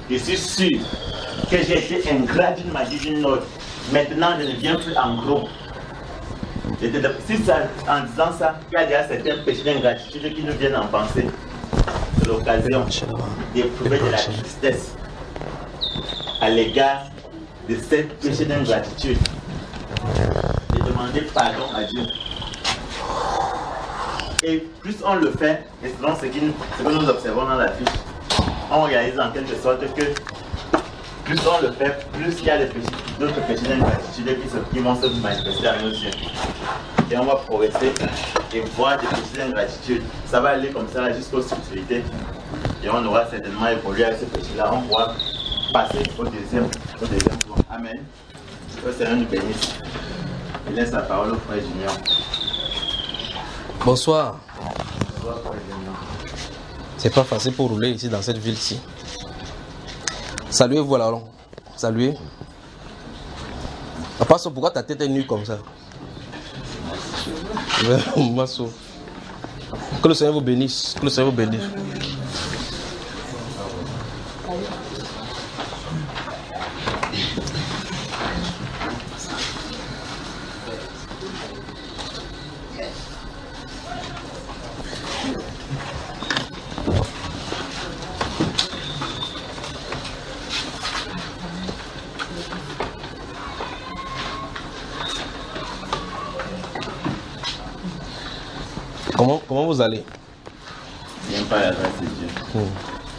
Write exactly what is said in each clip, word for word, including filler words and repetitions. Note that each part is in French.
Je suis sûr que j'ai été ingrat d'une manière ou d'une autre. Maintenant, je ne viens plus en groupe. Si ça, en disant ça, il y a déjà certains péchés d'ingratitude qui nous viennent en pensée. C'est l'occasion d'éprouver de la tristesse à l'égard de ces péchés d'ingratitude. De demander pardon à Dieu. Et plus on le fait, et selon ce, qui, ce que nous observons dans la fiche, on réalise en quelque sorte que plus on le fait, plus il y a d'autres péchés d'ingratitude qui, qui vont se manifester à nos yeux. Et on va progresser et voir des péchés d'ingratitude. Ça va aller comme ça jusqu'aux subtilités. Et on aura certainement évolué avec ces péchés-là. On pourra passer au deuxième, au deuxième point. Amen. Que le Seigneur nous bénisse. Il laisse la parole au frère Junior. Bonsoir. Bonsoir, frère Junior. C'est pas facile pour rouler ici dans cette ville-ci. Saluez-vous alors. Saluez. À part ça, pourquoi ta tête est nue comme ça? Masso. Que le Seigneur vous bénisse. Que le Seigneur vous bénisse. Comment, comment vous allez? Bien par la grâce de Dieu. Hmm.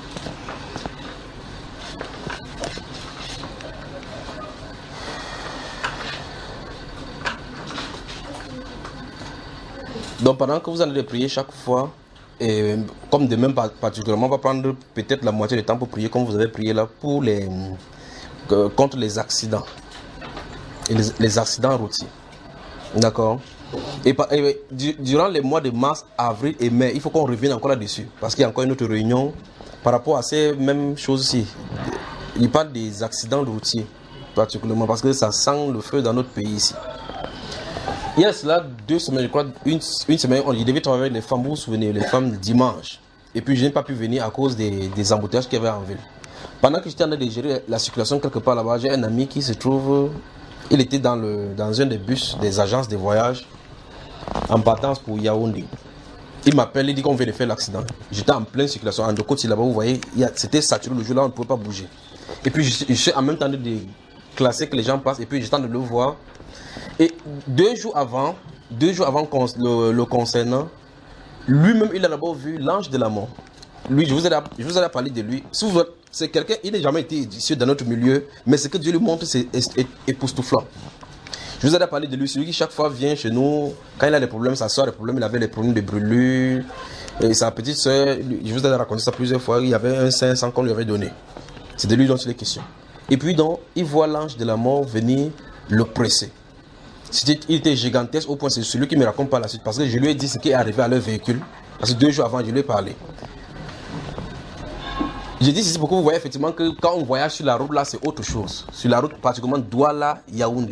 Donc pendant que vous allez prier chaque fois, et comme de même particulièrement, on va prendre peut-être la moitié du temps pour prier comme vous avez prié là pour les euh, contre les accidents et les, les accidents routiers. D'accord? Et, et durant les mois de mars, avril et mai, il faut qu'on revienne encore là-dessus. Parce qu'il y a encore une autre réunion par rapport à ces mêmes choses-ci. Il parle des accidents routiers, particulièrement, parce que ça sent le feu dans notre pays ici. Il y a cela deux semaines, je crois, une, une semaine, on, il devait travailler avec les femmes, vous vous souvenez, les femmes dimanche. Et puis je n'ai pas pu venir à cause des, des embouteillages qu'il y avait en ville. Pendant que j'étais en train de gérer la circulation quelque part là-bas, j'ai un ami qui se trouve, il était dans, le, dans un des bus des agences de voyage en partance pour Yaoundé. Il m'appelle, il dit qu'on vient de faire l'accident. J'étais en pleine circulation, en deux côtés là-bas, vous voyez, c'était saturé le jour-là, on ne pouvait pas bouger. Et puis je, je suis en même temps de classer que les gens passent, et puis j'étais en train de le voir. Et deux jours avant, deux jours avant le, le concernant, lui-même, il a d'abord vu l'ange de la mort. Lui, je vous ai, je vous ai parlé de lui. C'est quelqu'un, il n'a jamais été ici dans notre milieu, mais ce que Dieu lui montre, c'est époustouflant. Je vous ai parlé de lui, celui qui chaque fois vient chez nous, quand il a des problèmes, sa soeur a des problèmes, il avait des problèmes de brûlure. Et sa petite soeur, je vous ai raconté ça plusieurs fois, il y avait un cinq cents qu'on lui avait donné. C'est de lui dont il est question. Et puis donc, il voit l'ange de la mort venir le presser. Il était gigantesque au point, c'est celui qui me raconte par la suite, parce que je lui ai dit ce qui est arrivé à leur véhicule. Parce que deux jours avant, je lui ai parlé. J'ai dit ceci pour que vous voyez effectivement que quand on voyage sur la route, là, c'est autre chose. Sur la route, particulièrement Douala-Yaoundé.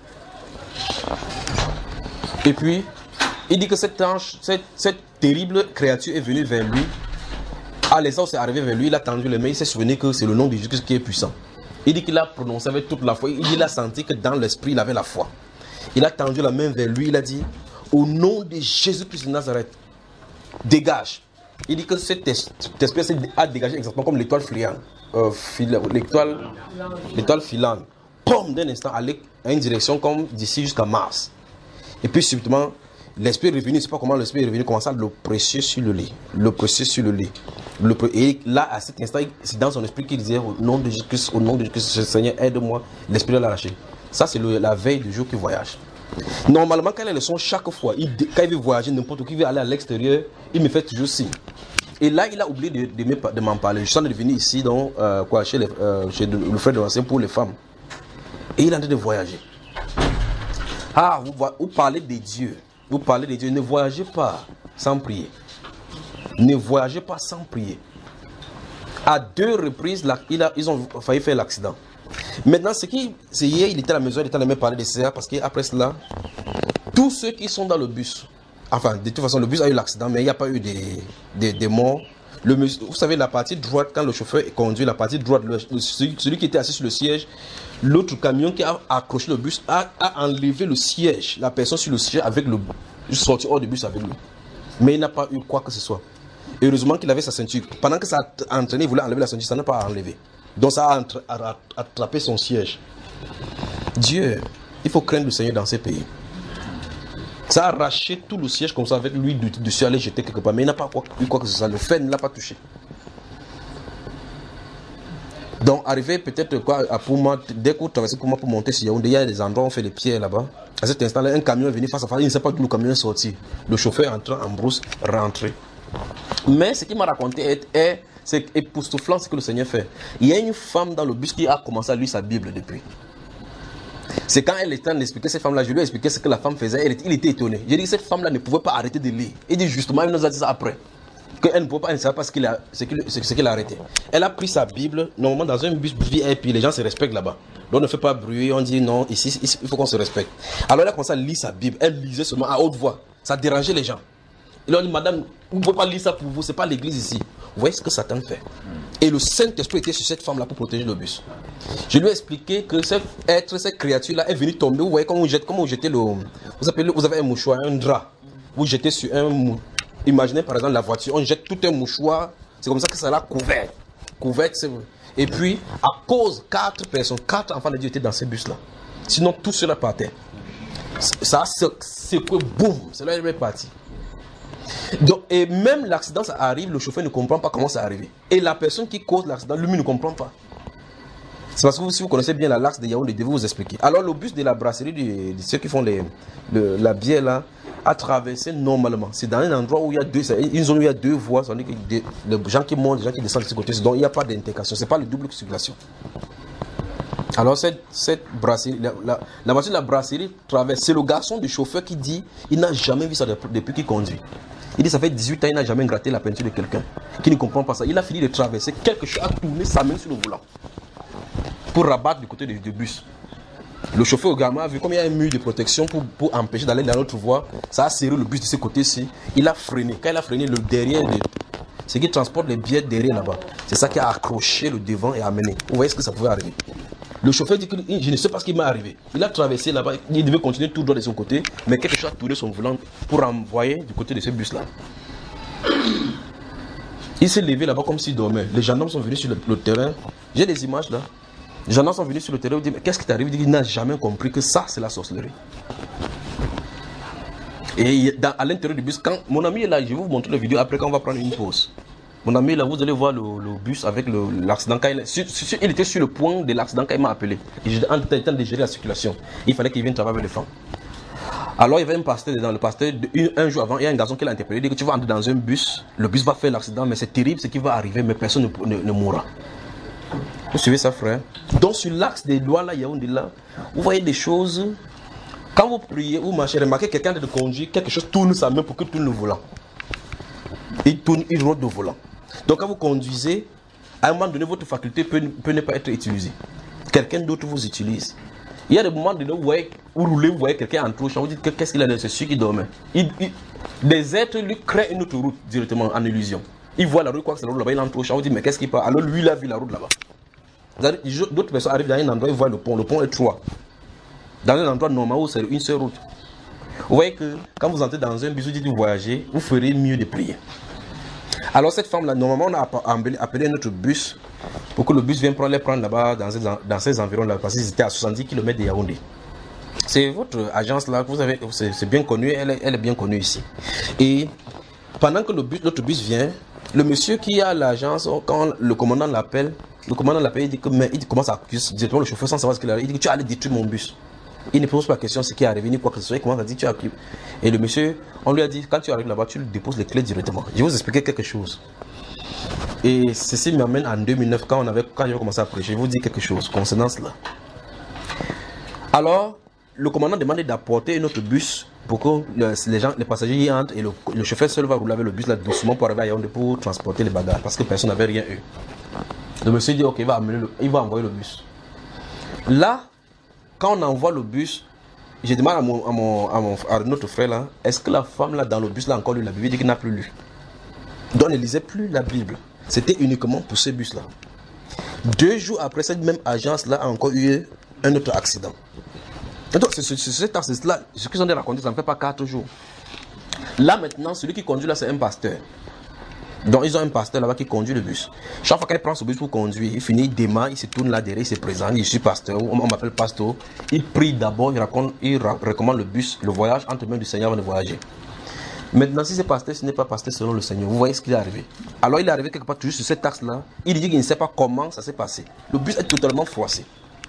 Et puis, il dit que cette ange, cette, cette terrible créature est venue vers lui. À l'instant où c'est arrivé vers lui, il a tendu les mains, il s'est souvenu que c'est le nom de Jésus qui est puissant. Il dit qu'il a prononcé avec toute la foi. Il dit qu'il a senti que dans l'esprit, il avait la foi. Il a tendu la main vers lui, il a dit, au nom de Jésus-Christ de Nazareth, dégage. Il dit que cette espèce a dégagé exactement comme l'étoile filante. Euh, l'étoile, l'étoile filante. Pomme, d'un instant, aller à une direction comme d'ici jusqu'à Mars. Et puis subitement, l'esprit est revenu, je ne sais pas comment l'esprit est revenu, commençant à l'oppresser sur le lit. L'oppresser sur le lit. Et là, à cet instant, c'est dans son esprit qu'il disait, au nom de Jésus-Christ, au nom de Jésus-Christ, Seigneur, aide-moi. L'esprit l'a lâché. Ça, c'est la veille du jour qu'il voyage. Normalement, quand il a le son, chaque fois, il, quand il veut voyager, n'importe qui veut aller à l'extérieur, il me fait toujours signe. Et là, il a oublié de, de, de m'en parler. Je suis en train de venir ici, donc, euh, quoi, chez, les, euh, chez le frère de l'ancien pour les femmes. Et il est en train de voyager. Ah, vous, vous parlez de Dieu. Vous parlez de Dieu. Ne voyagez pas sans prier. Ne voyagez pas sans prier. À deux reprises, là, il a, ils ont failli faire l'accident. Maintenant, ce qui, c'est hier, il était à la maison, il était en train de me parler de ça, parce qu'après cela, tous ceux qui sont dans le bus, enfin, de toute façon, le bus a eu l'accident, mais il n'y a pas eu des, des, des morts. Le, vous savez, la partie droite, quand le chauffeur conduit, la partie droite, le, le, celui, celui qui était assis sur le siège, l'autre camion qui a accroché le bus a, a enlevé le siège, la personne sur le siège avec le sorti hors du bus avec lui. Mais il n'a pas eu quoi que ce soit. Heureusement qu'il avait sa ceinture. Pendant que ça a entraîné, il voulait enlever la ceinture, ça n'a pas enlevé. Donc ça a attrapé son siège. Dieu, il faut craindre le Seigneur dans ces pays. Ça a arraché tout le siège comme ça avec lui dessus, aller jeter quelque part. Mais il n'a pas eu quoi que ce soit. Le fer ne l'a pas touché. Donc, arrivé peut-être quoi à Pouma, dès que vous traversez Pouma pour monter sur Yaoundé, il y a des endroits où on fait les pierres là-bas. À cet instant-là, un camion est venu face à face. Il ne sait pas d'où le camion est sorti. Le chauffeur est entré en brousse, rentré. Mais ce qu'il m'a raconté est, est c'est époustouflant ce que le Seigneur fait. Il y a une femme dans le bus qui a commencé à lire sa Bible depuis. C'est quand elle était en train d'expliquer cette femme-là, je lui ai expliqué ce que la femme faisait, elle, il était étonné. J'ai dit que cette femme-là ne pouvait pas arrêter de lire. Il dit justement, il nous a dit ça après. Qu'elle ne pouvait pas, elle ne savait pas ce qu'il a, ce qu'il, ce qu'il a arrêté. Elle a pris sa Bible, normalement dans un bus V I P, les gens se respectent là-bas. Donc on ne fait pas bruit, on dit non, ici, ici il faut qu'on se respecte. Alors elle a commencé à lire sa Bible, elle lisait seulement à haute voix. Ça dérangeait les gens. Il leur dit, madame, vous ne pouvez pas lire ça pour vous, ce n'est pas l'église ici. Vous voyez ce que Satan fait. Et le Saint-Esprit était sur cette femme-là pour protéger le bus. Je lui ai expliqué que cet être, cette créature-là est venue tomber. Vous voyez comment vous jetez, comment vous jetez le... Vous, appelez, vous avez un mouchoir, un drap. Vous jetez sur un... Mou... Imaginez par exemple la voiture, on jette tout un mouchoir. C'est comme ça que ça l'a couvert. Couvert, c'est vrai. Et puis, à cause, quatre personnes, quatre enfants de Dieu étaient dans ces bus-là. Sinon, tout cela partait. Ça a secoué, boum, c'est là qu'il est parti. Donc, et même l'accident, ça arrive, le chauffeur ne comprend pas comment ça arrive. Et la personne qui cause l'accident, lui ne comprend pas. C'est parce que vous, si vous connaissez bien l'axe de Yaoundé, je vais vous expliquer. Alors, le bus de la brasserie, de, de ceux qui font les, le, la bière là, a traversé normalement. C'est dans un endroit où il y a deux, une zone où il y a deux voies, c'est-à-dire que des, les gens qui montent, les gens qui descendent de ce côté, donc il n'y a pas d'intégration, c'est pas le double circulation. Alors cette, cette brasserie, la, la, la voiture de la brasserie traverse, c'est le garçon du chauffeur qui dit, il n'a jamais vu ça depuis qu'il conduit. Il dit ça fait dix-huit ans, il n'a jamais gratté la peinture de quelqu'un, qui ne comprend pas ça. Il a fini de traverser, quelque chose a tourné sa main sur le volant, pour rabattre du côté du, du bus. Le chauffeur également a vu comme il y a un mur de protection pour, pour empêcher d'aller dans l'autre voie. Ça a serré le bus de ce côté-ci. Il a freiné. Quand il a freiné, le derrière, de, ce qui transporte les billets derrière là-bas, c'est ça qui a accroché le devant et amené. Vous voyez ce que ça pouvait arriver. Le chauffeur dit que je ne sais pas ce qui m'est arrivé. Il a traversé là-bas, il devait continuer tout droit de son côté, mais quelque chose a tourné son volant pour envoyer du côté de ce bus-là. Il s'est levé là-bas comme s'il dormait. Les gendarmes sont venus sur le, le terrain. J'ai des images là. Les gendarmes sont venus sur le terrain et disent mais qu'est-ce qui t'arrive? Il n'a jamais compris que ça c'est la sorcellerie. Et dans, à l'intérieur du bus, quand mon ami est là, je vais vous montrer la vidéo après quand on va prendre une pause. Mon ami est là, vous allez voir le, le bus avec l'accident. Il, il était sur le point de l'accident quand il m'a appelé. Et j'étais en train de gérer la circulation. Il fallait qu'il vienne travailler avec les femmes. Alors il y avait un pasteur dedans. Le pasteur, un jour avant, il y a un garçon qui l'a interpellé. Il dit que tu vas entrer dans un bus, le bus va faire l'accident, mais c'est terrible ce qui va arriver, mais personne ne, ne, ne mourra. Vous suivez ça, frère? Donc sur l'axe des lois là, Yaoundé là, vous voyez des choses. Quand vous priez, vous marchez, remarquez quelqu'un de conduire, quelque chose tourne sa main pour que tourne le volant. Il tourne, il rôde le volant. Donc quand vous conduisez, à un moment donné, votre faculté peut, peut ne pas être utilisée. Quelqu'un d'autre vous utilise. Il y a des moments donné où vous voyez, vous roulez, vous voyez quelqu'un en trouche, vous dites qu'est-ce qu'il a de c'est celui qui dormait. Il, il, des êtres lui créent une autre route directement en illusion. Il voit la route, quoi que c'est la route là-bas, il en trouche, vous dites mais qu'est-ce qu'il passe? Alors lui, il a vu la route là-bas. D'autres personnes arrivent dans un endroit, ils voient le pont, le pont est trois. Dans un endroit normal où c'est une seule route. Vous voyez que quand vous entrez dans un bus, vous dites de voyager, vous ferez mieux de prier. Alors cette femme-là, normalement on a appelé notre bus pour que le bus vienne prendre les prendre là-bas dans ces, dans ces environs-là, parce qu'ils étaient à soixante-dix kilomètres de Yaoundé. C'est votre agence-là, vous avez, c'est bien connu, elle est, elle est bien connue ici. Et pendant que le bus, notre bus vient, le monsieur qui a l'agence, quand le commandant l'appelle, le commandant l'appelle, il dit que mais il commence à accuser directement le chauffeur sans savoir ce qu'il a. Il dit que tu as allé détruire mon bus. Il ne pose pas la question ce qui est arrivé ni quoi que ce soit. Il commence à dire tu as pris. Et le monsieur, on lui a dit quand tu arrives là-bas, tu lui déposes les clés directement. Je vais vous expliquer quelque chose. Et ceci m'amène en deux mille neuf quand on avait quand j'ai commencé à prêcher. Je vais vous dire quelque chose concernant cela. Alors, le commandant demande d'apporter un autre bus pour que le, les gens, les passagers y entrent et le, le chauffeur seul va rouler avec le bus là doucement pour arriver à Yaoundé pour transporter les bagages parce que personne n'avait rien eu. Le monsieur dit ok, il va, amener le, il va envoyer le bus. Là, quand on envoie le bus, j'ai demandé à, mon, à, mon, à, mon, à notre frère là, est-ce que la femme là dans le bus là encore lu la Bible? Il dit qu'il n'a plus lu. Donc, ne lisait plus la Bible. C'était uniquement pour ce bus-là. Deux jours après, cette même agence-là a encore eu un autre accident. Donc, c'est cet axe-là, ce qu'ils ont raconté, ça ne fait pas quatre jours. Là, maintenant, celui qui conduit là, c'est un pasteur. Donc, ils ont un pasteur là-bas qui conduit le bus. Chaque fois qu'il prend ce bus pour conduire, il finit, il démarre, il se tourne là derrière, il se présente, il dit, je suis pasteur, on, on m'appelle pasteur. Il prie d'abord, il, raconte, il ra recommande le bus, le voyage entre les mains du Seigneur avant de voyager. Maintenant, si c'est pasteur, ce n'est pas pasteur selon le Seigneur. Vous voyez ce qui est arrivé. Alors, il est arrivé quelque part toujours sur cet axe-là. Il dit qu'il ne sait pas comment ça s'est passé. Le bus est totalement froissé.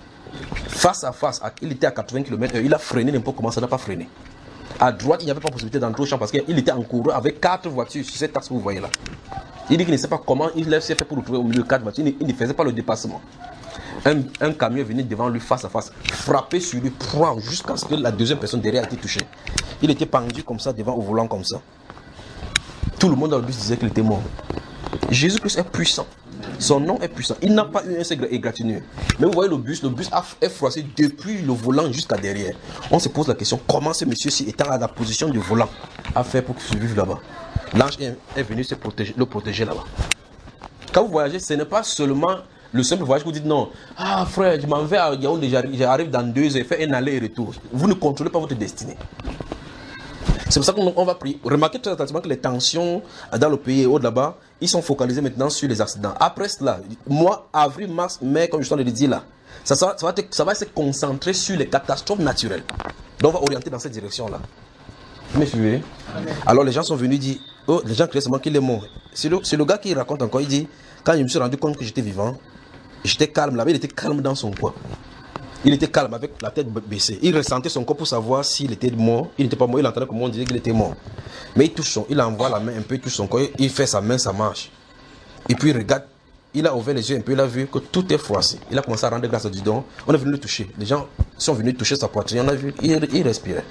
Face à face, il était à quatre-vingts kilomètres heure. Il a freiné n'importe comment, ça n'a pas freiné. À droite, il n'y avait pas possibilité d'entrer au champ parce qu'il était en courant avec quatre voitures sur cet axe que vous voyez là. Il dit qu'il ne sait pas comment il s'est fait pour retrouver au milieu de quatre voitures. Il ne faisait pas le dépassement. Un, un camion venait devant lui face à face, frappé sur lui, prendre jusqu'à ce que la deuxième personne derrière ait été touchée. Il était pendu comme ça, devant au volant comme ça. Tout le monde dans le bus disait qu'il était mort. Jésus-Christ est puissant. Son nom est puissant. Il n'a pas eu un seul égratignure. Mais vous voyez le bus, le bus est froissé depuis le volant jusqu'à derrière. On se pose la question, comment ce monsieur-ci, étant à la position du volant, a fait pour survivre là-bas? L'ange est, est venu se protéger, le protéger là-bas. Quand vous voyagez, ce n'est pas seulement le simple voyage que vous dites non. Ah frère, je m'en vais à Yaoundé, j'arrive dans deux heures, fais un aller et retour. Vous ne contrôlez pas votre destinée. C'est pour ça qu'on va prier. Remarquez très attentivement que les tensions dans le pays et autres là-bas, ils sont focalisés maintenant sur les accidents. Après cela, mois, avril, mars, mai, comme je suis en train de le dire là, ça, ça, ça, va te, ça va se concentrer sur les catastrophes naturelles. Donc on va orienter dans cette direction-là. Vous me suivez? Alors les gens sont venus dire, oh, les gens criaient seulement qu'il est mort. C'est le, le gars qui raconte encore, il dit, quand je me suis rendu compte que j'étais vivant, j'étais calme là-bas, il était calme dans son coin. Il était calme avec la tête baissée. Il ressentait son corps pour savoir s'il était mort. Il n'était pas mort, il entendait comment on disait qu'il était mort. Mais il touche son, il envoie la main un peu, il touche son corps, il fait sa main, ça marche. Et puis il regarde, il a ouvert les yeux un peu, il a vu que tout est froissé. Il a commencé à rendre grâce à Dieu. Donc, on est venu le toucher. Les gens sont venus toucher sa poitrine, on a vu, il, il respirait.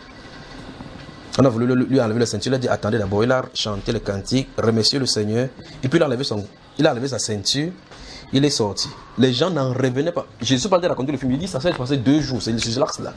On a voulu lui enlever la ceinture, il a dit attendez d'abord, il a chanté le cantique, remercié le Seigneur, et puis il a enlevé, son, il a enlevé sa ceinture. Il est sorti. Les gens n'en revenaient pas. Jésus parlait de raconter le film. Il dit ça s'est passé deux jours. C'est sur l'axe-là.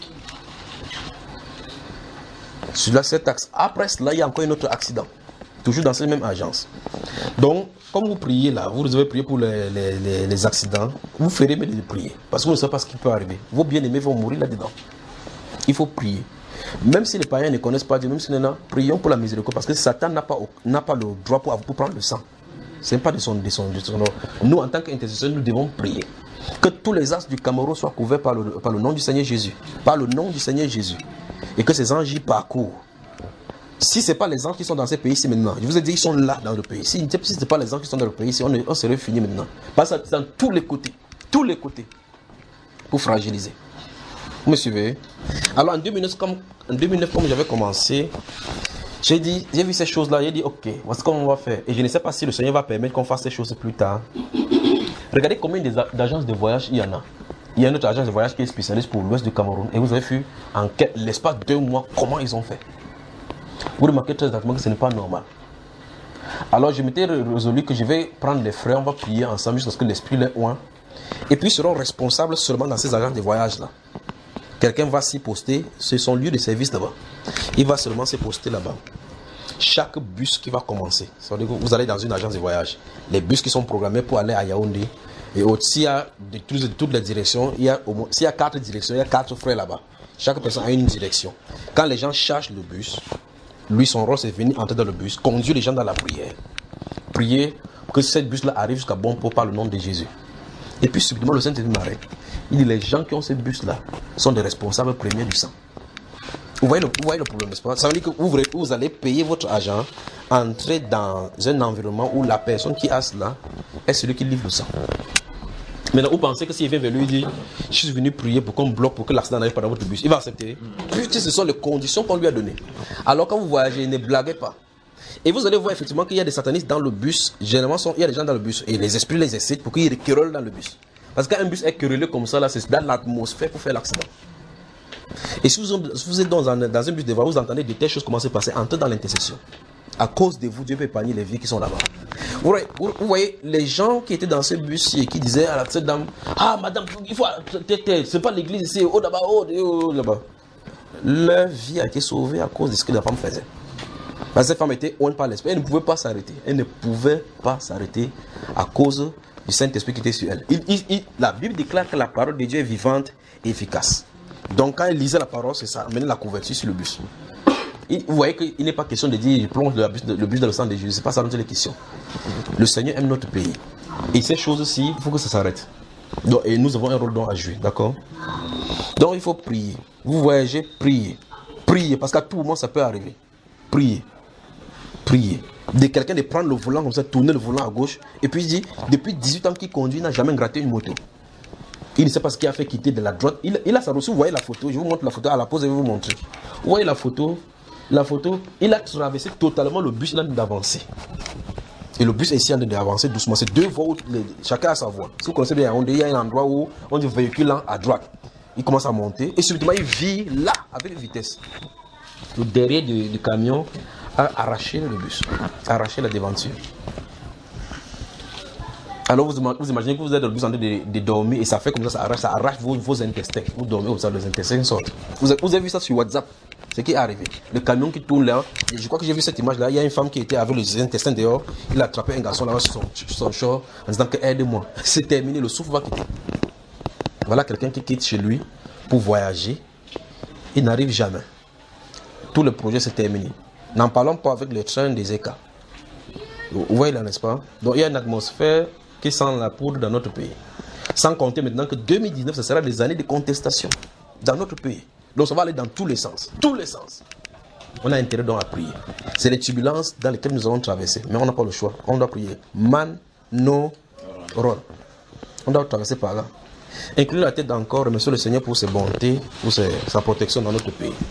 Sur cet axe. Après cela, il y a encore un autre accident. Toujours dans cette même agence. Donc, comme vous priez là, vous devez prier pour les, les, les, les accidents. Vous ferez mais de prier. Parce que vous ne savez pas ce qui peut arriver. Vos bien-aimés vont mourir là-dedans. Il faut prier. Même si les païens ne connaissent pas Dieu, même si nous prions pour la miséricorde. Parce que Satan n'a pas, n'a pas le droit pour, pour prendre le sang. Ce n'est pas de son, de, son, de son nom. Nous, en tant qu'intercesseurs, nous devons prier. Que tous les axes du Cameroun soient couverts par le, par le nom du Seigneur Jésus. Par le nom du Seigneur Jésus. Et que ces anges y parcourent. Si ce n'est pas les anges qui sont dans ces pays ici maintenant, je vous ai dit, ils sont là dans le pays. Si, si ce n'est pas les anges qui sont dans le pays ici, on, on serait fini maintenant. Parce que c'est dans tous les côtés. Tous les côtés. Pour fragiliser. Vous me suivez? Alors en deux mille neuf, comme, en deux mille neuf, comme j'avais commencé, J'ai dit, j'ai vu ces choses-là, j'ai dit, ok, voici comment on va faire. Et je ne sais pas si le Seigneur va permettre qu'on fasse ces choses plus tard. Regardez combien d'agences de voyage il y en a. Il y a une autre agence de voyage qui est spécialiste pour l'ouest du Cameroun. Et vous avez vu, en l'espace de deux mois, comment ils ont fait. Vous remarquez très exactement que ce n'est pas normal. Alors je m'étais résolu que je vais prendre les frères, on va prier ensemble jusqu'à ce que l'esprit les oint. Et puis ils seront responsables seulement dans ces agences de voyage-là. Quelqu'un va s'y poster, c'est son lieu de service là-bas. Il va seulement se poster là-bas. Chaque bus qui va commencer, ça veut dire que vous allez dans une agence de voyage. Les bus qui sont programmés pour aller à Yaoundé, et s'il y a de, de toutes les directions, il y a au moins, s'il y a quatre directions, il y a quatre frères là-bas. Chaque personne a une direction. Quand les gens cherchent le bus, lui son rôle c'est de venir entrer dans le bus, conduire les gens dans la prière. Prier que cette bus-là arrive jusqu'à bon port par le nom de Jésus. Et puis subitement le Saint-Esprit m'arrête. Il dit les gens qui ont ces bus-là sont des responsables premiers du sang. Vous voyez le, vous voyez le problème, n'est-ce pas? Ça veut dire que vous, vous allez payer votre argent, entrer dans un environnement où la personne qui a cela est celui qui livre le sang. Maintenant, vous pensez que s'il vient vers lui et dit je suis venu prier pour qu'on bloque, pour que l'accident n'arrive pas dans votre bus, il va accepter? Puisque ce sont les conditions qu'on lui a données. Alors quand vous voyagez, ne blaguez pas. Et vous allez voir effectivement qu'il y a des satanistes dans le bus. Généralement, il y a des gens dans le bus et les esprits les excitent pour qu'ils querellent dans le bus. Parce qu'un bus est querellé comme ça, là, c'est dans l'atmosphère pour faire l'accident. Et si vous, vous êtes dans un, dans un bus de voie, vous entendez de telles choses commencer à passer, entrez dans l'intercession. À cause de vous, Dieu peut épargner les vies qui sont là-bas. Vous voyez, vous, vous voyez, les gens qui étaient dans ce bus et qui disaient à cette dame, ah madame, il faut, c'est pas l'église ici, oh là-bas, oh, oh là-bas. Leur vie a été sauvée à cause de ce que la femme faisait. Parce que cette femme était ointe par l'esprit. Elle ne pouvait pas s'arrêter. Elle ne pouvait pas s'arrêter à cause du Saint-Esprit qui était sur elle. Il, il, il, la Bible déclare que la parole de Dieu est vivante et efficace. Donc quand elle lisait la parole, c'est ça, amenait la couverture sur le bus. Il, vous voyez qu'il n'est pas question de dire, je plonge le bus, le bus dans le sang de Jésus. C'est pas ça dont il est question. Le Seigneur aime notre pays. Et ces choses-ci, il faut que ça s'arrête. Donc, et nous avons un rôle à jouer, d'accord? Donc il faut prier. Vous voyagez, priez. Priez, parce qu'à tout moment, ça peut arriver. Priez. Priez. De quelqu'un de prendre le volant comme ça, tourner le volant à gauche, et puis il dit, depuis dix-huit ans qu'il conduit, il n'a jamais gratté une moto. Il ne sait pas ce qu'il a fait quitter de la droite. Il, il a sa ressource, vous voyez la photo, je vous montre la photo, à la pause, je vais vous montrer. Vous voyez la photo, la photo, il a traversé totalement le bus, il a d'avancer. Et le bus est ici en train d'avancer doucement. C'est deux voies, où les, chacun a sa voie. Si vous connaissez bien, il y a un endroit où on dit véhicule à droite. Il commence à monter, et subitement il vit là, avec vitesse. Le derrière du, du camion a arraché le bus, a arraché la devanture. Alors vous, vous imaginez que vous êtes dans le bus en train de, de dormir et ça fait comme ça, ça arrache, ça arrache vos, vos intestins. Vous dormez comme ça, les intestins sortent. Vous, vous avez vu ça sur WhatsApp, ce qui est arrivé. Le camion qui tourne là, je crois que j'ai vu cette image là, il y a une femme qui était avec les intestins dehors, il a attrapé un garçon là sur son, son short en disant que aide-moi. C'est terminé, le souffle va quitter. Voilà quelqu'un qui quitte chez lui pour voyager, il n'arrive jamais. Tout le projet s'est terminé. N'en parlons pas avec les trains des écarts. Vous voyez là, n'est-ce pas? Donc il y a une atmosphère qui sent la poudre dans notre pays. Sans compter maintenant que deux mille dix-neuf, ce sera des années de contestation dans notre pays. Donc ça va aller dans tous les sens. Tous les sens. On a intérêt donc à prier. C'est les turbulences dans lesquelles nous allons traverser. Mais on n'a pas le choix. On doit prier. Man, no, ron. On doit traverser par là. Inclinez la tête encore, remerciez le Seigneur pour ses bontés, pour ses, sa protection dans notre pays.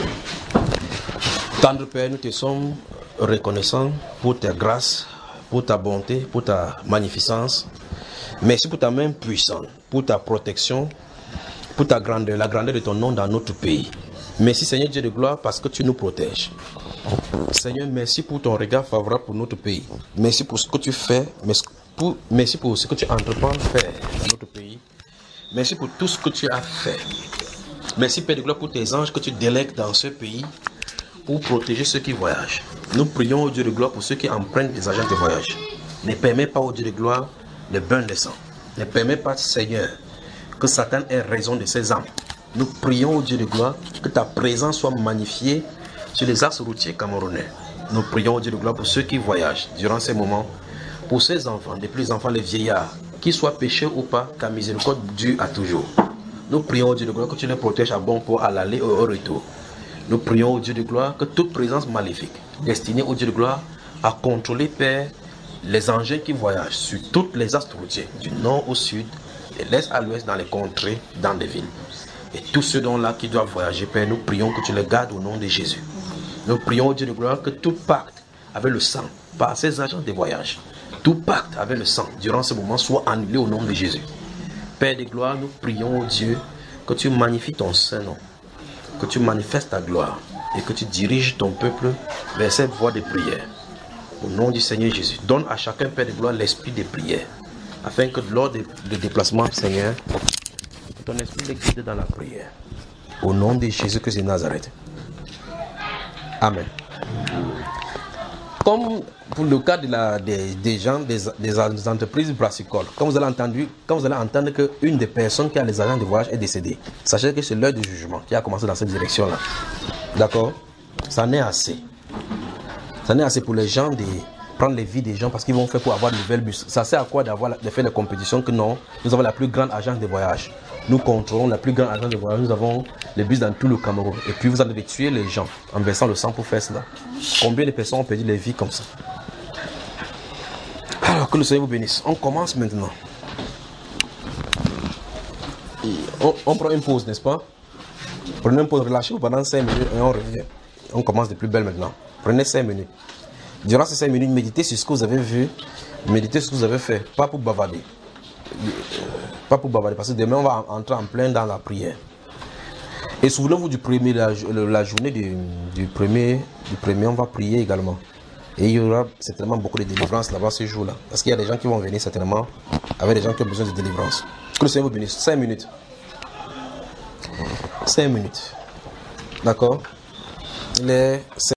Tendre Père, nous te sommes reconnaissants pour ta grâce, pour ta bonté, pour ta magnificence. Merci pour ta main puissante, pour ta protection, pour ta grandeur, la grandeur de ton nom dans notre pays. Merci Seigneur Dieu de gloire parce que tu nous protèges. Seigneur, merci pour ton regard favorable pour notre pays. Merci pour ce que tu fais, merci pour, merci pour ce que tu entreprends de faire dans notre pays. Merci pour tout ce que tu as fait. Merci Père de gloire pour tes anges que tu délègues dans ce pays pour protéger ceux qui voyagent. Nous prions au Dieu de gloire pour ceux qui empruntent des agents de voyage. Ne permets pas au Dieu de gloire le bain de sang. Ne permets pas, Seigneur, que Satan ait raison de ses âmes. Nous prions au Dieu de gloire que ta présence soit magnifiée sur les axes routiers camerounais. Nous prions au Dieu de gloire pour ceux qui voyagent durant ces moments, pour ces enfants, les plus enfants, les vieillards, qu'ils soient péchés ou pas, ta miséricorde dure à toujours. Nous prions au Dieu de gloire que tu les protèges à bon port à l'aller et au retour. Nous prions au Dieu de gloire que toute présence maléfique, destinée au Dieu de gloire, à contrôler, Père, les engins qui voyagent sur toutes les axes routiers, du nord au sud, de l'est à l'ouest, dans les contrées, dans les villes. Et tous ceux dont là qui doivent voyager, Père, nous prions que tu les gardes au nom de Jésus. Nous prions au Dieu de gloire que tout pacte avec le sang, par ces agents de voyage, tout pacte avec le sang, durant ce moment, soit annulé au nom de Jésus. Père de gloire, nous prions au Dieu que tu magnifies ton saint nom, que tu manifestes ta gloire et que tu diriges ton peuple vers cette voie de prière. Au nom du Seigneur Jésus, donne à chacun, Père de gloire, l'esprit de prière, afin que lors de, de déplacement, Seigneur, ton esprit les guide dans la prière. Au nom de Jésus-Christ de Nazareth. Amen. Comme pour le cas de la, des, des gens, des, des entreprises brassicoles, quand vous allez entendre, quand vous allez entendre qu'une des personnes qui a les agents de voyage est décédée, sachez que c'est l'heure du jugement qui a commencé dans cette direction-là. D'accord? Ça n'est assez. Ça n'est assez pour les gens de prendre les vies des gens parce qu'ils vont faire pour avoir de nouvelles bus. Ça sert à quoi d'avoir, de faire des compétitions que non? Nous avons la plus grande agence de voyage. Nous contrôlons la plus grande agence de voyage. Nous avons les bus dans tout le Cameroun. Et puis vous allez tuer les gens en versant le sang pour faire cela. Combien de personnes ont perdu les vies comme ça? Alors que le Seigneur vous bénisse. On commence maintenant. On, on prend une pause, n'est-ce pas? Prenez une pause, relâchez-vous pendant cinq minutes et on revient. On commence de plus belle maintenant. Prenez cinq minutes. Durant ces cinq minutes, méditez sur ce que vous avez vu. Méditez sur ce que vous avez fait. Pas pour bavarder. Pas pour bavarder, parce que demain on va entrer en plein dans la prière. Et souvenez-vous du premier, la, la journée du, du, premier, du premier, on va prier également. Et il y aura certainement beaucoup de délivrance là-bas ce jour-là. Parce qu'il y a des gens qui vont venir certainement avec des gens qui ont besoin de délivrance. Que le Seigneur vous bénisse. cinq minutes. cinq minutes. D'accord? Les